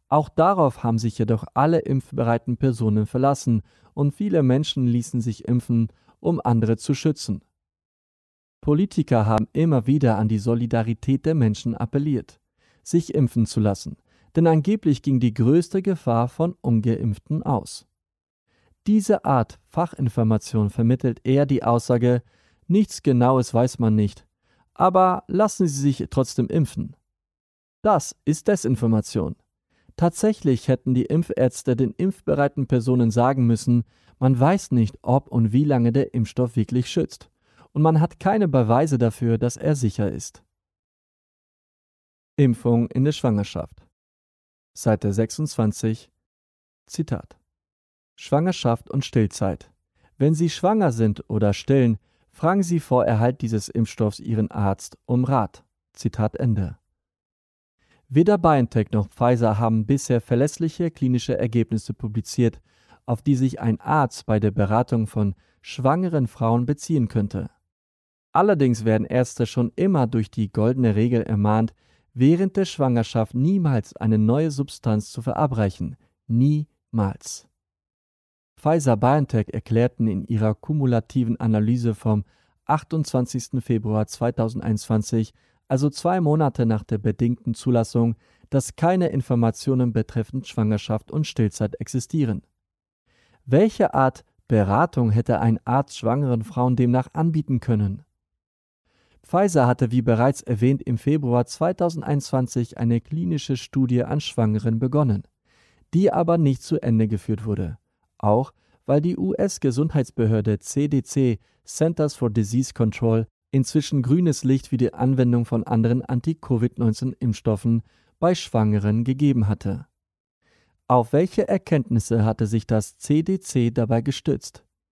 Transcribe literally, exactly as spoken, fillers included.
Auch darauf haben sich jedoch alle impfbereiten Personen verlassen und viele Menschen ließen sich impfen, um andere zu schützen. Politiker haben immer wieder an die Solidarität der Menschen appelliert, sich impfen zu lassen, denn angeblich ging die größte Gefahr von Ungeimpften aus. Diese Art Fachinformation vermittelt eher die Aussage, nichts Genaues weiß man nicht, aber lassen Sie sich trotzdem impfen. Das ist Desinformation. Tatsächlich hätten die Impfärzte den impfbereiten Personen sagen müssen, man weiß nicht, ob und wie lange der Impfstoff wirklich schützt. Und man hat keine Beweise dafür, dass er sicher ist. Impfung in der Schwangerschaft. Seite sechsundzwanzig. Zitat. Schwangerschaft und Stillzeit. Wenn Sie schwanger sind oder stillen, fragen Sie vor Erhalt dieses Impfstoffs Ihren Arzt um Rat. Zitat Ende. Weder BioNTech noch Pfizer haben bisher verlässliche klinische Ergebnisse publiziert, auf die sich ein Arzt bei der Beratung von schwangeren Frauen beziehen könnte. Allerdings werden Ärzte schon immer durch die goldene Regel ermahnt, während der Schwangerschaft niemals eine neue Substanz zu verabreichen. Niemals. Pfizer-BioNTech erklärten in ihrer kumulativen Analyse vom achtundzwanzigsten Februar zweitausendeinundzwanzig, also zwei Monate nach der bedingten Zulassung, dass keine Informationen betreffend Schwangerschaft und Stillzeit existieren. Welche Art Beratung hätte ein Arzt schwangeren Frauen demnach anbieten können? Pfizer hatte wie bereits erwähnt im Februar zweitausendeinundzwanzig eine klinische Studie an Schwangeren begonnen, die aber nicht zu Ende geführt wurde, auch weil die U S-Gesundheitsbehörde C D C, Centers for Disease Control, inzwischen grünes Licht für die Anwendung von anderen Anti-Covid neunzehn Impfstoffen bei Schwangeren gegeben hatte. Auf welche Erkenntnisse hatte sich das C D C dabei gestützt?